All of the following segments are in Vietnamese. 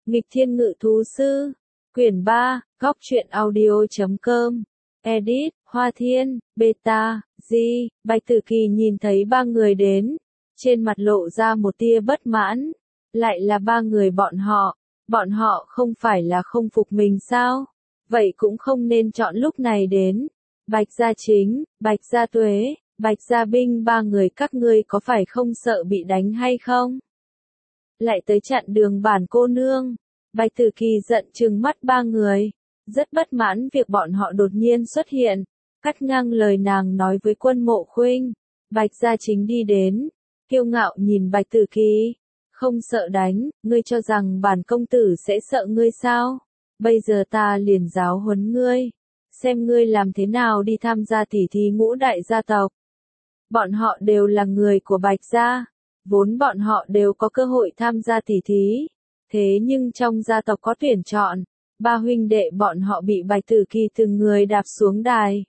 Nghịch Thiên Ngự Thú Sư, quyển 3, góc truyện audio.com, edit, Hoa Thiên, beta, Bạch Tử Kỳ nhìn thấy ba người đến, trên mặt lộ ra một tia bất mãn, lại là ba người bọn họ không phải là không phục mình sao, vậy cũng không nên chọn lúc này đến, Bạch Gia Chính, Bạch Gia Tuế, Bạch Gia Binh, ba người các ngươi có phải không sợ bị đánh hay không? Lại tới chặn đường bản cô nương. Bạch Tử Kỳ giận trừng mắt ba người, rất bất mãn việc bọn họ đột nhiên xuất hiện, cắt ngang lời nàng nói với Quân Mộ Khuynh. Bạch Gia Chính đi đến, kiêu ngạo nhìn Bạch Tử Kỳ, không sợ đánh, ngươi cho rằng bản công tử sẽ sợ ngươi sao? Bây giờ ta liền giáo huấn ngươi, xem ngươi làm thế nào đi tham gia tỉ thí ngũ đại gia tộc. Bọn họ đều là người của Bạch Gia, vốn bọn họ đều có cơ hội tham gia tỉ thí. Thế nhưng trong gia tộc có tuyển chọn, ba huynh đệ bọn họ bị Bạch Tử Kỳ từng người đạp xuống đài.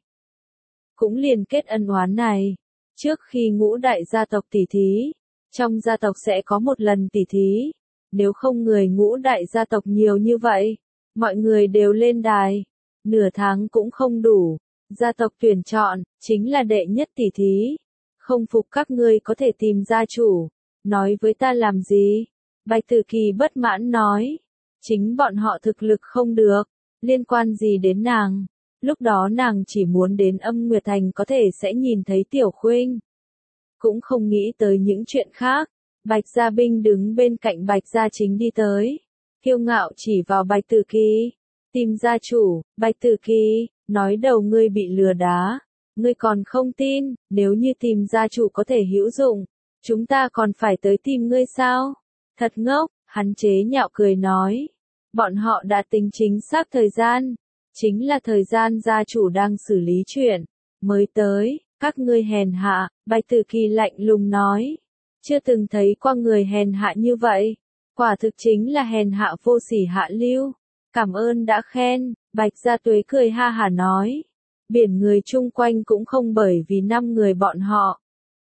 Cũng liền kết ân oán này, trước khi ngũ đại gia tộc tỉ thí, trong gia tộc sẽ có một lần tỉ thí, nếu không người ngũ đại gia tộc nhiều như vậy, mọi người đều lên đài, nửa tháng cũng không đủ, gia tộc tuyển chọn, chính là đệ nhất tỉ thí, không phục các ngươi có thể tìm gia chủ, nói với ta làm gì? Bạch Tử Kỳ bất mãn nói, chính bọn họ thực lực không được, liên quan gì đến nàng, lúc đó nàng chỉ muốn đến Âm Nguyệt Thành có thể sẽ nhìn thấy Tiểu Khuynh, cũng không nghĩ tới những chuyện khác. Bạch Gia Binh đứng bên cạnh Bạch Gia Chính đi tới, kiêu ngạo chỉ vào Bạch Tử Kỳ, tìm gia chủ. Bạch Tử Kỳ, nói đầu ngươi bị lừa đá, ngươi còn không tin, nếu như tìm gia chủ có thể hữu dụng, chúng ta còn phải tới tìm ngươi sao? Thật ngốc, hắn chế nhạo cười nói. Bọn họ đã tính chính xác thời gian, chính là thời gian gia chủ đang xử lý chuyện, mới tới, các ngươi hèn hạ, Bạch Tử Kỳ lạnh lùng nói. Chưa từng thấy qua người hèn hạ như vậy, quả thực chính là hèn hạ vô sỉ hạ lưu. Cảm ơn đã khen, Bạch Gia Tuế cười ha hả nói. Biển người chung quanh cũng không bởi vì 5 người bọn họ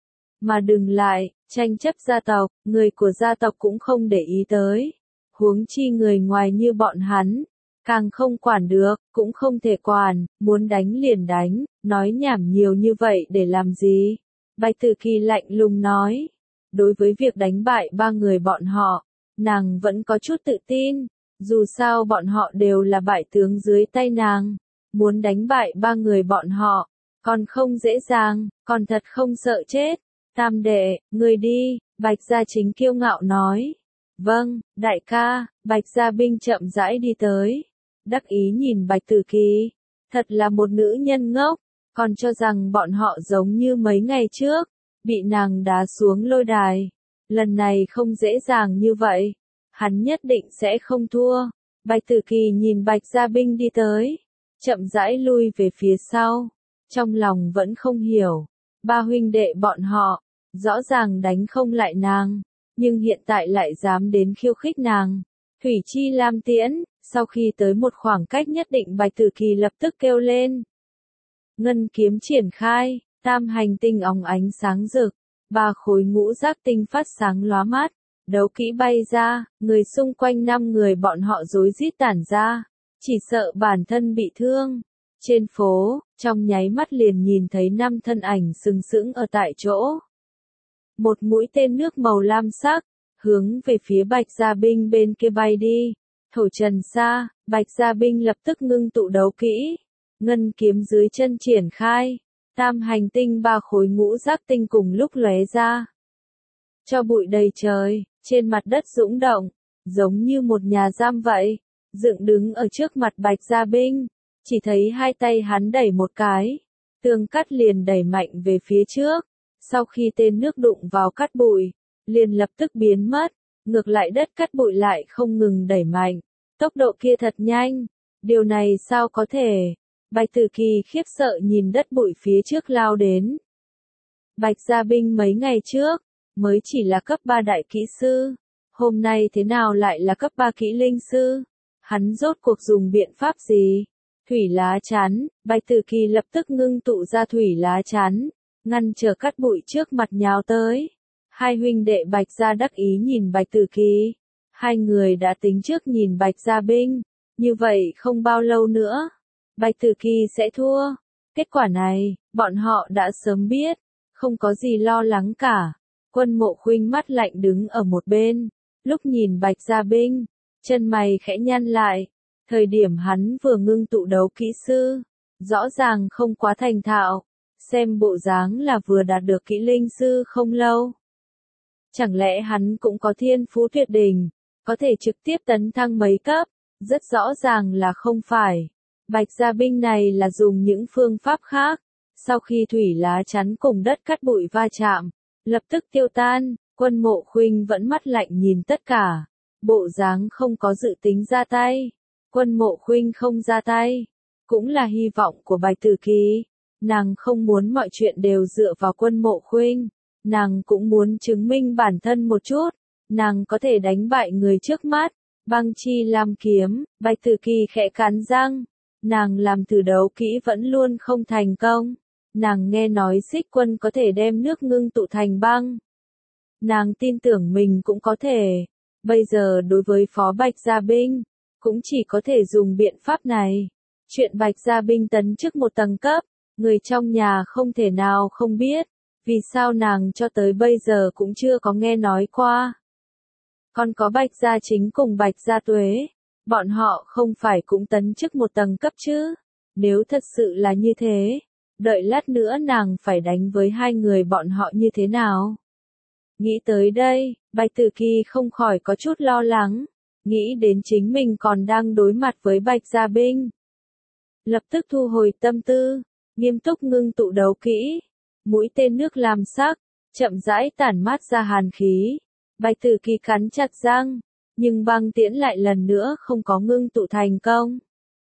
mà đừng lại, tranh chấp gia tộc, người của gia tộc cũng không để ý tới. Huống chi người ngoài như bọn hắn, càng không quản được, cũng không thể quản, muốn đánh liền đánh, nói nhảm nhiều như vậy để làm gì? Bạch Tử Kỳ lạnh lùng nói. Đối với việc đánh bại ba người bọn họ, nàng vẫn có chút tự tin, dù sao bọn họ đều là bại tướng dưới tay nàng, muốn đánh bại ba người bọn họ, còn không dễ dàng, còn thật không sợ chết. Tam đệ, người đi, Bạch Gia Chính kiêu ngạo nói. Vâng, đại ca. Bạch Gia Binh chậm rãi đi tới, đắc ý nhìn Bạch Tử Kỳ, thật là một nữ nhân ngốc, còn cho rằng bọn họ giống như mấy ngày trước, bị nàng đá xuống lôi đài. Lần này không dễ dàng như vậy, hắn nhất định sẽ không thua. Bạch Tử Kỳ nhìn Bạch Gia Binh đi tới, chậm rãi lui về phía sau, trong lòng vẫn không hiểu, ba huynh đệ bọn họ, rõ ràng đánh không lại nàng, nhưng hiện tại lại dám đến khiêu khích nàng. Thủy Chi Lam Tiễn, sau khi tới một khoảng cách nhất định Bạch Tử Kỳ lập tức kêu lên. Ngân kiếm triển khai, tam hành tinh óng ánh sáng rực, ba khối ngũ giác tinh phát sáng lóa mắt, đấu kỹ bay ra, người xung quanh 5 người bọn họ rối rít tản ra, chỉ sợ bản thân bị thương. Trên phố, trong nháy mắt liền nhìn thấy 5 thân ảnh sừng sững ở tại chỗ. Một mũi tên nước màu lam sắc, hướng về phía Bạch Gia Binh bên kia bay đi. Thổ trần xa, Bạch Gia Binh lập tức ngưng tụ đấu kỹ. Ngân kiếm dưới chân triển khai, tam hành tinh ba khối ngũ giác tinh cùng lúc lóe ra. Cho bụi đầy trời, trên mặt đất dũng động, giống như một nhà giam vậy, dựng đứng ở trước mặt Bạch Gia Binh, chỉ thấy hai tay hắn đẩy một cái, tường cắt liền đẩy mạnh về phía trước, sau khi tên nước đụng vào cát bụi, liền lập tức biến mất, ngược lại đất cát bụi lại không ngừng đẩy mạnh, tốc độ kia thật nhanh, điều này sao có thể? Bạch Tử Kỳ khiếp sợ nhìn đất bụi phía trước lao đến. Bạch Gia Binh mấy ngày trước, mới chỉ là cấp 3 đại kỹ sư, hôm nay thế nào lại là cấp 3 kỹ linh sư? Hắn rốt cuộc dùng biện pháp gì? Thủy lá chắn, Bạch Tử Kỳ lập tức ngưng tụ ra thủy lá chắn, ngăn trở cát bụi trước mặt nhào tới. Hai huynh đệ Bạch Gia đắc ý nhìn Bạch Tử Kỳ, Hai người đã tính trước nhìn Bạch Gia Binh, như vậy không bao lâu nữa, Bạch Tử Kỳ sẽ thua. Kết quả này, bọn họ đã sớm biết, không có gì lo lắng cả. Quân Mộ Khuynh mắt lạnh đứng ở một bên, lúc nhìn Bạch Gia Binh, chân mày khẽ nhăn lại. Thời điểm hắn vừa ngưng tụ đấu kỹ sư, rõ ràng không quá thành thạo, xem bộ dáng là vừa đạt được kỹ linh sư không lâu. Chẳng lẽ hắn cũng có thiên phú tuyệt đỉnh, có thể trực tiếp tấn thăng mấy cấp? Rất rõ ràng là không phải. Bạch Gia Binh này là dùng những phương pháp khác, sau khi thủy lá chắn cùng đất cát bụi va chạm, lập tức tiêu tan. Quân Mộ Khuynh vẫn mắt lạnh nhìn tất cả, bộ dáng không có dự tính ra tay. Quân Mộ Khuynh không ra tay, cũng là hy vọng của Bạch Tử Kỳ. Nàng không muốn mọi chuyện đều dựa vào Quân Mộ Khuynh, nàng cũng muốn chứng minh bản thân một chút, nàng có thể đánh bại người trước mắt. Băng chi lam kiếm, Bạch Tử Kỳ khẽ cắn răng, nàng làm thử đấu kỹ vẫn luôn không thành công. Nàng nghe nói Xích Quân có thể đem nước ngưng tụ thành băng. Nàng tin tưởng mình cũng có thể. Bây giờ đối với Phó Bạch Gia Binh, cũng chỉ có thể dùng biện pháp này. Chuyện Bạch Gia Binh tấn chức một tầng cấp, người trong nhà không thể nào không biết. Vì sao nàng cho tới bây giờ cũng chưa có nghe nói qua. Còn có Bạch Gia Chính cùng Bạch Gia Tuế, bọn họ không phải cũng tấn chức một tầng cấp chứ? Nếu thật sự là như thế, đợi lát nữa nàng phải đánh với hai người bọn họ như thế nào? Nghĩ tới đây, Bạch Tử Kỳ không khỏi có chút lo lắng, nghĩ đến chính mình còn đang đối mặt với Bạch Gia Binh. Lập tức thu hồi tâm tư, nghiêm túc ngưng tụ đấu kỹ, mũi tên nước làm sắc, chậm rãi tản mát ra hàn khí. Bạch Tử Kỳ cắn chặt răng, nhưng băng tiễn lại lần nữa không có ngưng tụ thành công.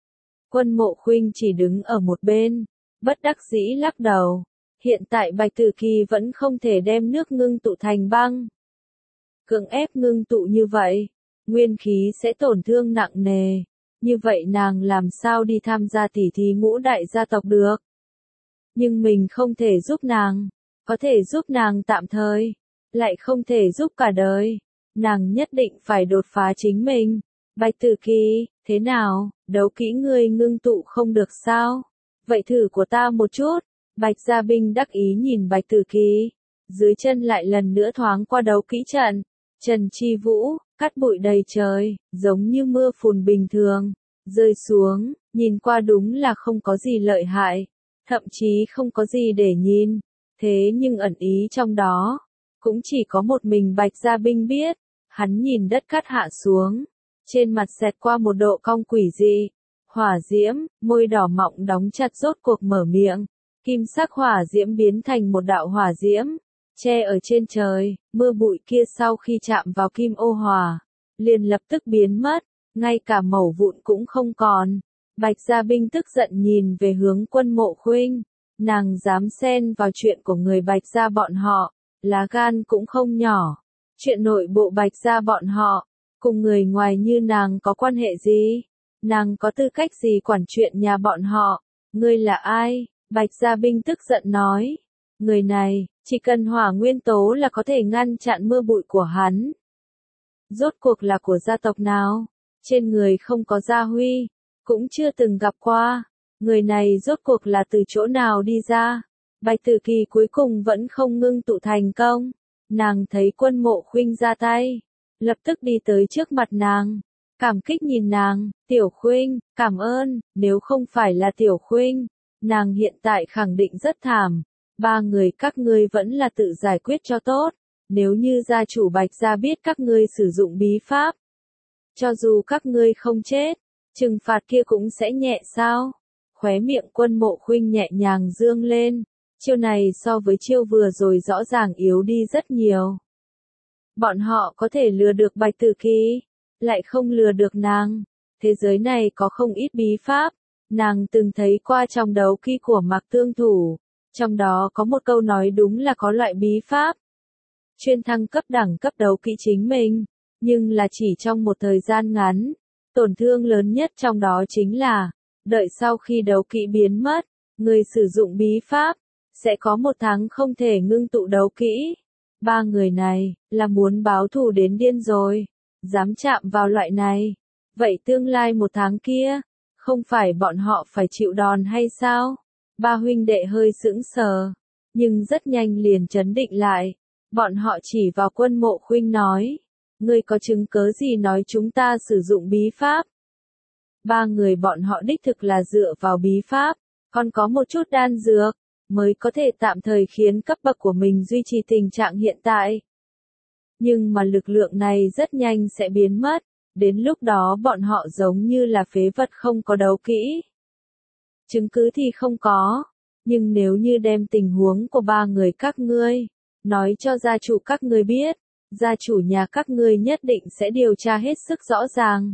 Quân Mộ Khuynh chỉ đứng ở một bên, bất đắc dĩ lắc đầu. Hiện tại Bạch Tử Kỳ vẫn không thể đem nước ngưng tụ thành băng. Cưỡng ép ngưng tụ như vậy, nguyên khí sẽ tổn thương nặng nề. Như vậy nàng làm sao đi tham gia tỉ thí ngũ đại gia tộc được? Nhưng mình không thể giúp nàng, có thể giúp nàng tạm thời, lại không thể giúp cả đời. Nàng nhất định phải đột phá chính mình. Bạch Tử Kỳ, thế nào, đấu kỹ ngươi ngưng tụ không được sao? Vậy thử của ta một chút. Bạch Gia Binh đắc ý nhìn Bạch Tử Kỳ, dưới chân lại lần nữa thoáng qua đấu kỹ trận. Trần Chi Vũ, cát bụi đầy trời, giống như mưa phùn bình thường, rơi xuống, nhìn qua đúng là không có gì lợi hại, thậm chí không có gì để nhìn. Thế nhưng ẩn ý trong đó, cũng chỉ có một mình Bạch Gia Binh biết. Hắn nhìn đất cát hạ xuống, trên mặt xẹt qua một độ cong quỷ dị. Hỏa diễm, môi đỏ mọng đóng chặt rốt cuộc mở miệng. Kim sắc hỏa diễm biến thành một đạo hỏa diễm, che ở trên trời. Mưa bụi kia sau khi chạm vào kim ô hỏa, liền lập tức biến mất, ngay cả mẩu vụn cũng không còn. Bạch Gia Binh tức giận nhìn về hướng Quân Mộ Khuynh, nàng dám xen vào chuyện của người Bạch Gia bọn họ, lá gan cũng không nhỏ. Chuyện nội bộ Bạch Gia bọn họ, cùng người ngoài như nàng có quan hệ gì? Nàng có tư cách gì quản chuyện nhà bọn họ? Ngươi là ai? Bạch Gia Binh tức giận nói. Người này, chỉ cần hỏa nguyên tố là có thể ngăn chặn mưa bụi của hắn. Rốt cuộc là của gia tộc nào? Trên người không có gia huy, cũng chưa từng gặp qua. Người này rốt cuộc là từ chỗ nào đi ra? Bạch Tử Kỳ cuối cùng vẫn không ngưng tụ thành công. Nàng thấy Quân Mộ Khuynh ra tay, lập tức đi tới trước mặt nàng, cảm kích nhìn nàng. Tiểu Khuynh, cảm ơn, nếu không phải là Tiểu Khuynh, nàng hiện tại khẳng định rất thảm. Ba người các ngươi vẫn là tự giải quyết cho tốt. Nếu như gia chủ Bạch Gia biết các ngươi sử dụng bí pháp, cho dù các ngươi không chết, trừng phạt kia cũng sẽ nhẹ sao? Khóe miệng Quân Mộ Khuynh nhẹ nhàng dương lên. Chiêu này so với chiêu vừa rồi rõ ràng yếu đi rất nhiều. Bọn họ có thể lừa được Bạch Tử Kỳ, lại không lừa được nàng. Thế giới này có không ít bí pháp, nàng từng thấy qua trong đấu kỹ của Mạc Tương Thủ. Trong đó có một câu nói đúng là có loại bí pháp chuyên thăng cấp đẳng cấp đấu kỹ chính mình, nhưng là chỉ trong một thời gian ngắn. Tổn thương lớn nhất trong đó chính là, đợi sau khi đấu kỹ biến mất, người sử dụng bí pháp sẽ có 1 tháng không thể ngưng tụ đấu kỹ. Ba người này là muốn báo thù đến điên rồi. dám chạm vào loại này. Vậy tương lai 1 tháng kia, không phải bọn họ phải chịu đòn hay sao? Ba huynh đệ hơi sững sờ, nhưng rất nhanh liền trấn định lại. Bọn họ chỉ vào Quân Mộ Khuynh nói, ngươi có chứng cớ gì nói chúng ta sử dụng bí pháp? Ba người bọn họ đích thực là dựa vào bí pháp, còn có một chút đan dược, mới có thể tạm thời khiến cấp bậc của mình duy trì tình trạng hiện tại. Nhưng mà lực lượng này rất nhanh sẽ biến mất, đến lúc đó bọn họ giống như là phế vật không có đấu kỹ. Chứng cứ thì không có, nhưng nếu như đem tình huống của ba người các ngươi, nói cho gia chủ các ngươi biết, gia chủ nhà các ngươi nhất định sẽ điều tra hết sức rõ ràng.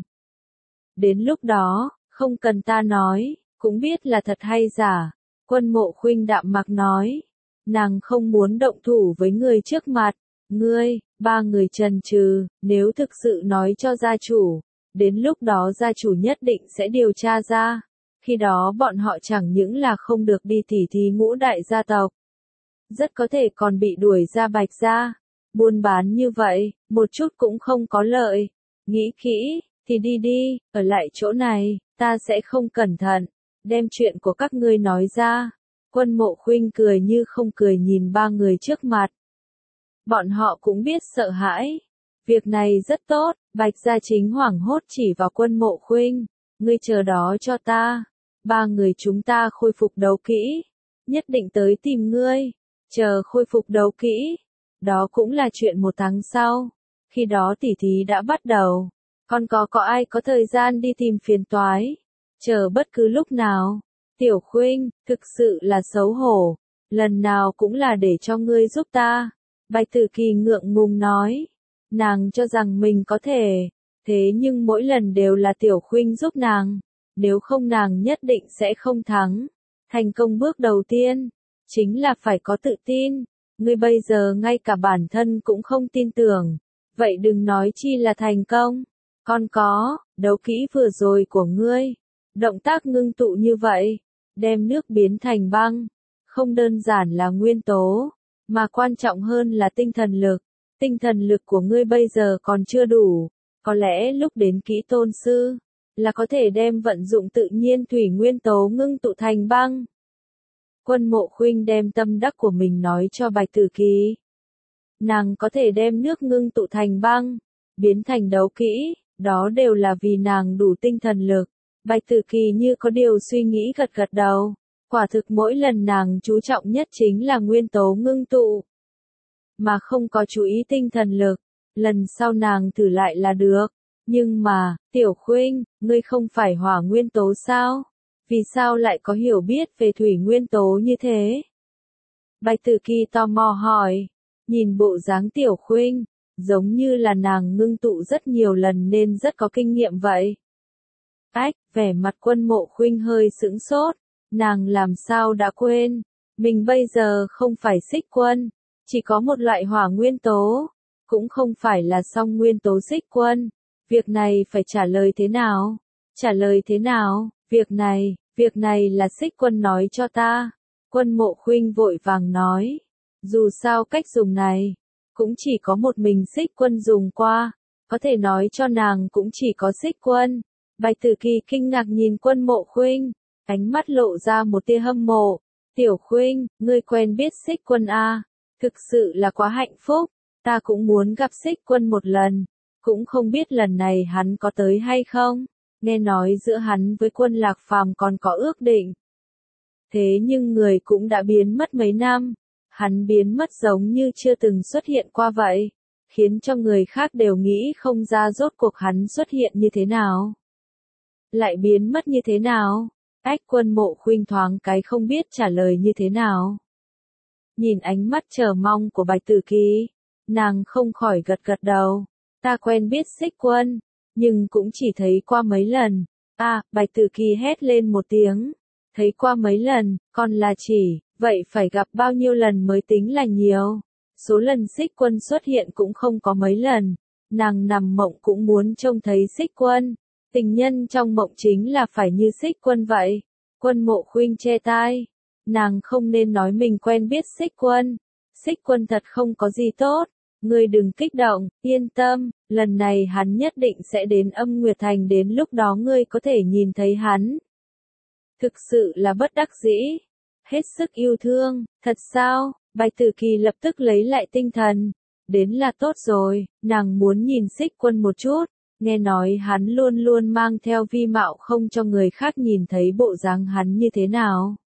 Đến lúc đó, không cần ta nói, cũng biết là thật hay giả. Quân Mộ Khuynh đạm mạc nói, nàng không muốn động thủ với người trước mặt. Ngươi, ba người chần chừ, nếu thực sự nói cho gia chủ, đến lúc đó gia chủ nhất định sẽ điều tra ra. Khi đó bọn họ chẳng những là không được đi tỉ thí ngũ đại gia tộc, rất có thể còn bị đuổi ra Bạch gia. Buôn bán như vậy, một chút cũng không có lợi. Nghĩ kỹ, thì đi đi, ở lại chỗ này, ta sẽ không cẩn thận, đem chuyện của các ngươi nói ra. Quân Mộ Khuynh cười như không cười nhìn ba người trước mặt. Bọn họ cũng biết sợ hãi. Việc này rất tốt, Bạch Gia Chính hoảng hốt chỉ vào Quân Mộ Khuynh. Ngươi chờ đó cho ta. Ba người chúng ta khôi phục đấu kỹ. Nhất định tới tìm ngươi. Chờ khôi phục đấu kỹ. Đó cũng là chuyện 1 tháng sau. Khi đó tỉ thí đã bắt đầu. Còn có ai có thời gian đi tìm phiền toái. Chờ bất cứ lúc nào. Tiểu Khuynh, thực sự là xấu hổ. Lần nào cũng là để cho ngươi giúp ta. Bạch Tử Kỳ ngượng ngùng nói. Nàng cho rằng mình có thể. Thế nhưng mỗi lần đều là Tiểu Khuynh giúp nàng. Nếu không nàng nhất định sẽ không thắng. Thành công bước đầu tiên, chính là phải có tự tin. Ngươi bây giờ ngay cả bản thân cũng không tin tưởng. Vậy đừng nói chi là thành công. Còn có, đấu kỹ vừa rồi của ngươi. Động tác ngưng tụ như vậy. Đem nước biến thành băng. Không đơn giản là nguyên tố. Mà quan trọng hơn là tinh thần lực. Tinh thần lực của ngươi bây giờ còn chưa đủ. Có lẽ lúc đến Kỹ Tôn Sư, là có thể đem vận dụng tự nhiên thủy nguyên tố ngưng tụ thành băng. Quân Mộ Khuynh đem tâm đắc của mình nói cho Bạch Tử Kỳ. Nàng có thể đem nước ngưng tụ thành băng, biến thành đấu kỹ, đó đều là vì nàng đủ tinh thần lực. Bạch Tử Kỳ như có điều suy nghĩ gật gật đầu. Quả thực mỗi lần nàng chú trọng nhất chính là nguyên tố ngưng tụ, mà không có chú ý tinh thần lực. Lần sau nàng thử lại là được. Nhưng mà, Tiểu Khuynh, ngươi không phải hỏa nguyên tố sao? Vì sao lại có hiểu biết về thủy nguyên tố như thế? Bạch Tử Kỳ tò mò hỏi. Nhìn bộ dáng Tiểu Khuynh, giống như là nàng ngưng tụ rất nhiều lần nên rất có kinh nghiệm vậy. Ách, vẻ mặt Quân Mộ Khuynh hơi sững sốt. Nàng làm sao đã quên. Mình bây giờ không phải Xích Quân. Chỉ có một loại hỏa nguyên tố. Cũng không phải là song nguyên tố Xích Quân. Việc này phải trả lời thế nào? Trả lời thế nào? Việc này là Xích Quân nói cho ta. Quân Mộ Khuynh vội vàng nói. Dù sao cách dùng này, cũng chỉ có một mình Xích Quân dùng qua. Có thể nói cho nàng cũng chỉ có Xích Quân. Bạch Tử Kỳ kinh ngạc nhìn Quân Mộ Khuynh, ánh mắt lộ ra một tia hâm mộ. Tiểu Khuynh, ngươi quen biết Xích Quân à? Thực sự là quá hạnh phúc. Ta cũng muốn gặp Xích Quân một lần. Cũng không biết lần này hắn có tới hay không. Nghe nói giữa hắn với Quân Lạc Phàm còn có ước định. Thế nhưng người cũng đã biến mất mấy năm. Hắn biến mất giống như chưa từng xuất hiện qua vậy. Khiến cho người khác đều nghĩ không ra rốt cuộc hắn xuất hiện như thế nào. Lại biến mất như thế nào? Ách, Quân Mộ Khuynh thoáng cái không biết trả lời như thế nào. Nhìn ánh mắt chờ mong của Bạch Tử Kỳ, nàng không khỏi gật gật đầu. Ta quen biết Xích Quân, nhưng cũng chỉ thấy qua mấy lần. Bạch Tử Kỳ hét lên một tiếng. Thấy qua mấy lần, còn là chỉ, vậy phải gặp bao nhiêu lần mới tính là nhiều. Số lần Xích Quân xuất hiện cũng không có mấy lần. Nàng nằm mộng cũng muốn trông thấy Xích Quân. Tình nhân trong mộng chính là phải như Xích Quân vậy. Quân Mộ Khuynh che tai. Nàng không nên nói mình quen biết Xích Quân. Xích Quân thật không có gì tốt. Ngươi đừng kích động, yên tâm, lần này hắn nhất định sẽ đến Âm Nguyệt Thành, đến lúc đó ngươi có thể nhìn thấy hắn. Thực sự là bất đắc dĩ, hết sức yêu thương, thật sao? Bạch Tử Kỳ lập tức lấy lại tinh thần, đến là tốt rồi, nàng muốn nhìn Xích Quân một chút, nghe nói hắn luôn luôn mang theo vi mạo không cho người khác nhìn thấy bộ dáng hắn như thế nào.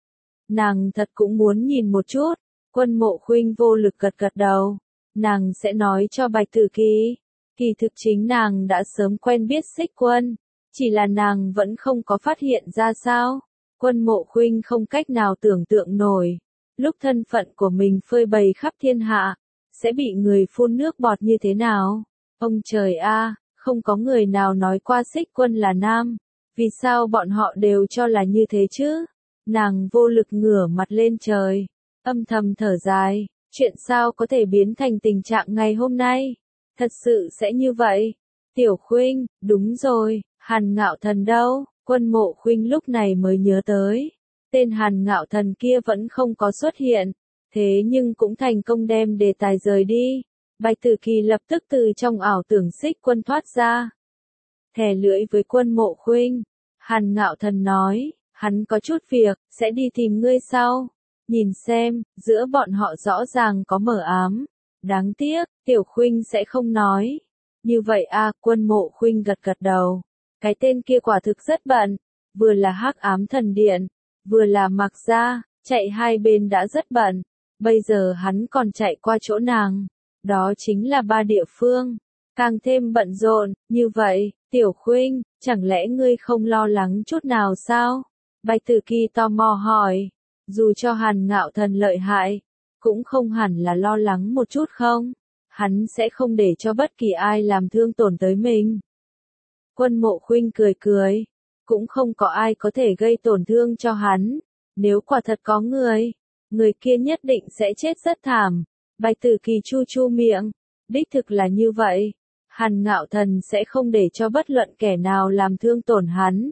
Nàng thật cũng muốn nhìn một chút, Quân Mộ Khuynh vô lực gật gật đầu, nàng sẽ nói cho Bạch Tử Kỳ, kỳ thực chính nàng đã sớm quen biết Xích Quân, chỉ là nàng vẫn không có phát hiện ra sao. Quân Mộ Khuynh không cách nào tưởng tượng nổi, lúc thân phận của mình phơi bày khắp thiên hạ, sẽ bị người phun nước bọt như thế nào. Ông trời a, không có người nào nói qua Xích Quân là nam, vì sao bọn họ đều cho là như thế chứ? Nàng vô lực ngửa mặt lên trời, âm thầm thở dài, chuyện sao có thể biến thành tình trạng ngày hôm nay? Thật sự sẽ như vậy? Tiểu Khuynh, đúng rồi, Hàn Ngạo Thần đâu? Quân Mộ Khuynh lúc này mới nhớ tới, tên Hàn Ngạo Thần kia vẫn không có xuất hiện, thế nhưng cũng thành công đem đề tài rời đi. Bạch Tử Kỳ lập tức từ trong ảo tưởng Xích Quân thoát ra. Thè lưỡi với Quân Mộ Khuynh, Hàn Ngạo Thần nói, hắn có chút việc, sẽ đi tìm ngươi sau. Nhìn xem, giữa bọn họ rõ ràng có mờ ám. Đáng tiếc, Tiểu Khuynh sẽ không nói. Như vậy a, Quân Mộ Khuynh gật gật đầu. Cái tên kia quả thực rất bận, vừa là Hắc Ám Thần Điện, vừa là Mạc Gia, chạy hai bên đã rất bận. Bây giờ hắn còn chạy qua chỗ nàng, đó chính là 3 địa phương, càng thêm bận rộn. Như vậy, Tiểu Khuynh, chẳng lẽ ngươi không lo lắng chút nào sao? Bạch Tử Kỳ tò mò hỏi, dù cho Hàn Ngạo Thần lợi hại, cũng không hẳn là lo lắng một chút không? Hắn sẽ không để cho bất kỳ ai làm thương tổn tới mình. Quân Mộ Khuynh cười cười, cũng không có ai có thể gây tổn thương cho hắn, nếu quả thật có người kia nhất định sẽ chết rất thảm. Bạch Tử Kỳ chu chu miệng, đích thực là như vậy, Hàn Ngạo Thần sẽ không để cho bất luận kẻ nào làm thương tổn hắn.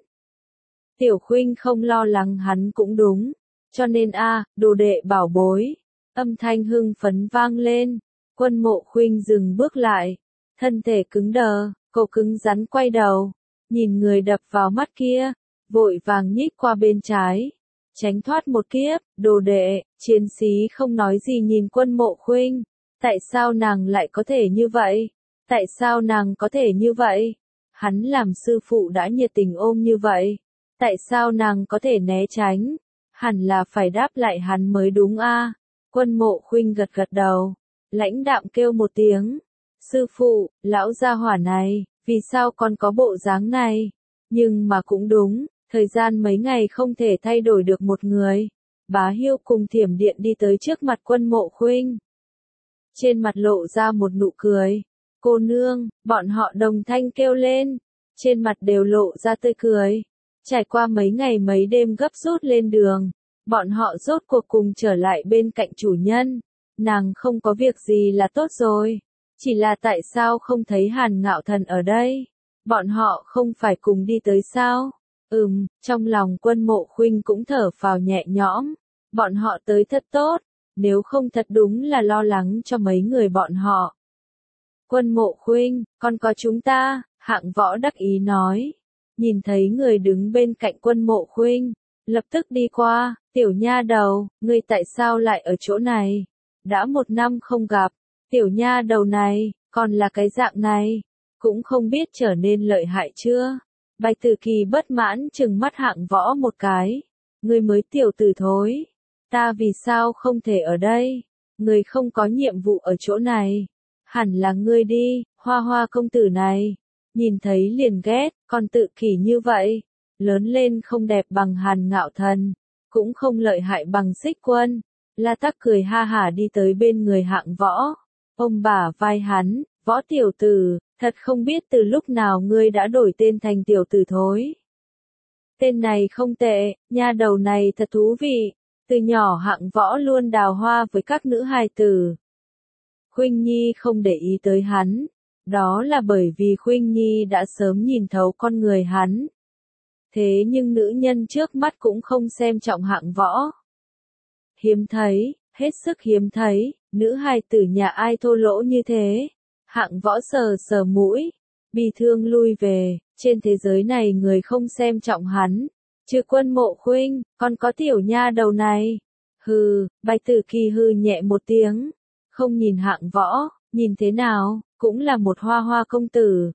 Tiểu Khuynh không lo lắng hắn cũng đúng, cho nên đồ đệ bảo bối, âm thanh hưng phấn vang lên, Quân Mộ Khuynh dừng bước lại, thân thể cứng đờ, cô cứng rắn quay đầu, nhìn người đập vào mắt kia, vội vàng nhích qua bên trái, tránh thoát một kiếp. Đồ đệ, chiến sĩ không nói gì nhìn Quân Mộ Khuynh, tại sao nàng lại có thể như vậy? Tại sao nàng có thể như vậy? Hắn làm sư phụ đã nhiệt tình ôm như vậy, tại sao nàng có thể né tránh? Hẳn là phải đáp lại hắn mới đúng a. Quân Mộ Khuynh gật gật đầu, lãnh đạm kêu một tiếng, sư phụ, lão gia hỏa này, vì sao còn có bộ dáng này? Nhưng mà cũng đúng, thời gian mấy ngày không thể thay đổi được một người. Bá Hiêu cùng Thiểm Điện đi tới trước mặt Quân Mộ Khuynh, trên mặt lộ ra một nụ cười. Cô nương, bọn họ đồng thanh kêu lên, trên mặt đều lộ ra tươi cười. Trải qua mấy ngày mấy đêm gấp rút lên đường, bọn họ rốt cuộc cùng trở lại bên cạnh chủ nhân. Nàng không có việc gì là tốt rồi, chỉ là tại sao không thấy Hàn Ngạo Thần ở đây? Bọn họ không phải cùng đi tới sao? Trong lòng Quân Mộ Khuynh cũng thở phào nhẹ nhõm, bọn họ tới thật tốt, nếu không thật đúng là lo lắng cho mấy người bọn họ. Quân Mộ Khuynh, còn có chúng ta, Hạng Võ đắc ý nói. Nhìn thấy người đứng bên cạnh Quân Mộ Khuynh, lập tức đi qua, tiểu nha đầu, ngươi tại sao lại ở chỗ này? Đã 1 năm không gặp, tiểu nha đầu này, còn là cái dạng này, cũng không biết trở nên lợi hại chưa? Bạch Tử Kỳ bất mãn trừng mắt Hạng Võ một cái, ngươi mới tiểu tử thối, ta vì sao không thể ở đây? Ngươi không có nhiệm vụ ở chỗ này, hẳn là ngươi đi. Hoa Hoa công tử này, nhìn thấy liền ghét, còn tự kỷ như vậy, lớn lên không đẹp bằng Hàn Ngạo Thần, cũng không lợi hại bằng Xích Quân. La Tắc cười ha hả đi tới bên người Hạng Võ, ôm bả vai hắn, Võ tiểu tử, thật không biết từ lúc nào ngươi đã đổi tên thành tiểu tử thối. Tên này không tệ, nha đầu này thật thú vị, từ nhỏ Hạng Võ luôn đào hoa với các nữ hài tử. Khuynh Nhi không để ý tới hắn, đó là bởi vì Khuynh Nhi đã sớm nhìn thấu con người hắn. Thế nhưng nữ nhân trước mắt cũng không xem trọng Hạng Võ. Hiếm thấy, hết sức hiếm thấy, nữ hài tử nhà ai thô lỗ như thế. Hạng Võ sờ sờ mũi, bi thương lui về, trên thế giới này người không xem trọng hắn, trừ Quân Mộ Khuynh, còn có tiểu nha đầu này. Hừ, Bạch Tử Kỳ hừ nhẹ một tiếng, không nhìn Hạng Võ, nhìn thế nào, cũng là một hoa hoa công tử.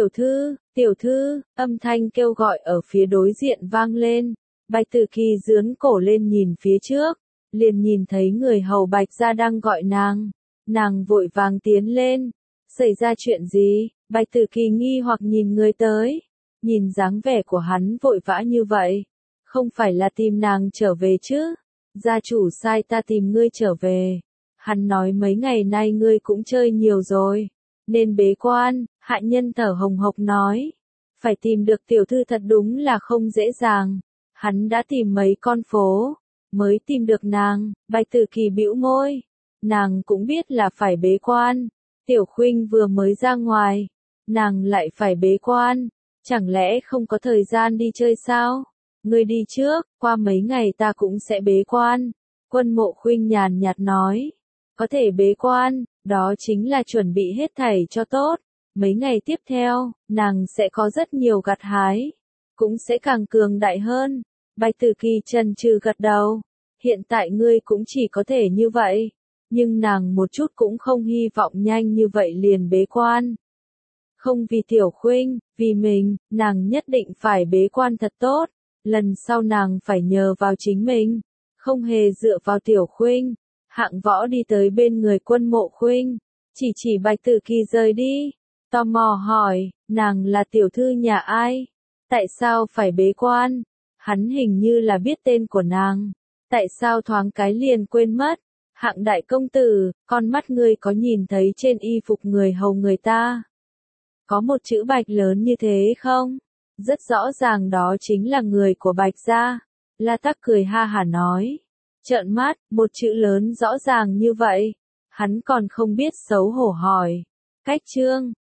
Tiểu thư, âm thanh kêu gọi ở phía đối diện vang lên. Bạch Tử Kỳ dướn cổ lên nhìn phía trước, liền nhìn thấy người hầu Bạch gia đang gọi nàng. Nàng vội vàng tiến lên. Xảy ra chuyện gì? Bạch Tử Kỳ nghi hoặc nhìn người tới. Nhìn dáng vẻ của hắn vội vã như vậy. Không phải là tìm nàng trở về chứ? Gia chủ sai ta tìm ngươi trở về. Hắn nói mấy ngày nay ngươi cũng chơi nhiều rồi. Nên bế quan, hạ nhân thở hồng hộc nói. Phải tìm được tiểu thư thật đúng là không dễ dàng. Hắn đã tìm mấy con phố, mới tìm được nàng. Bạch Tử Kỳ bĩu môi. Nàng cũng biết là phải bế quan. Tiểu Khuynh vừa mới ra ngoài, nàng lại phải bế quan. Chẳng lẽ không có thời gian đi chơi sao? Ngươi đi trước, qua mấy ngày ta cũng sẽ bế quan. Quân Mộ Khuynh nhàn nhạt nói. Có thể bế quan, đó chính là chuẩn bị hết thảy cho tốt. Mấy ngày tiếp theo, nàng sẽ có rất nhiều gặt hái, cũng sẽ càng cường đại hơn. Bạch Tử Kỳ chần chừ gật đầu. Hiện tại ngươi cũng chỉ có thể như vậy. Nhưng nàng một chút cũng không hy vọng nhanh như vậy liền bế quan. Không vì Tiểu Khuynh, vì mình, nàng nhất định phải bế quan thật tốt. Lần sau nàng phải nhờ vào chính mình, không hề dựa vào Tiểu Khuynh. Hạng Võ đi tới bên người Quân Mộ Khuynh, chỉ Bạch Tử Kỳ rời đi. Tò mò hỏi, nàng là tiểu thư nhà ai? Tại sao phải bế quan? Hắn hình như là biết tên của nàng. Tại sao thoáng cái liền quên mất? Hạng đại công tử, con mắt ngươi có nhìn thấy trên y phục người hầu người ta? Có một chữ Bạch lớn như thế không? Rất rõ ràng đó chính là người của Bạch gia. La Tắc cười ha hả nói. Trợn mắt, một chữ lớn rõ ràng như vậy. Hắn còn không biết xấu hổ hỏi. Cách chương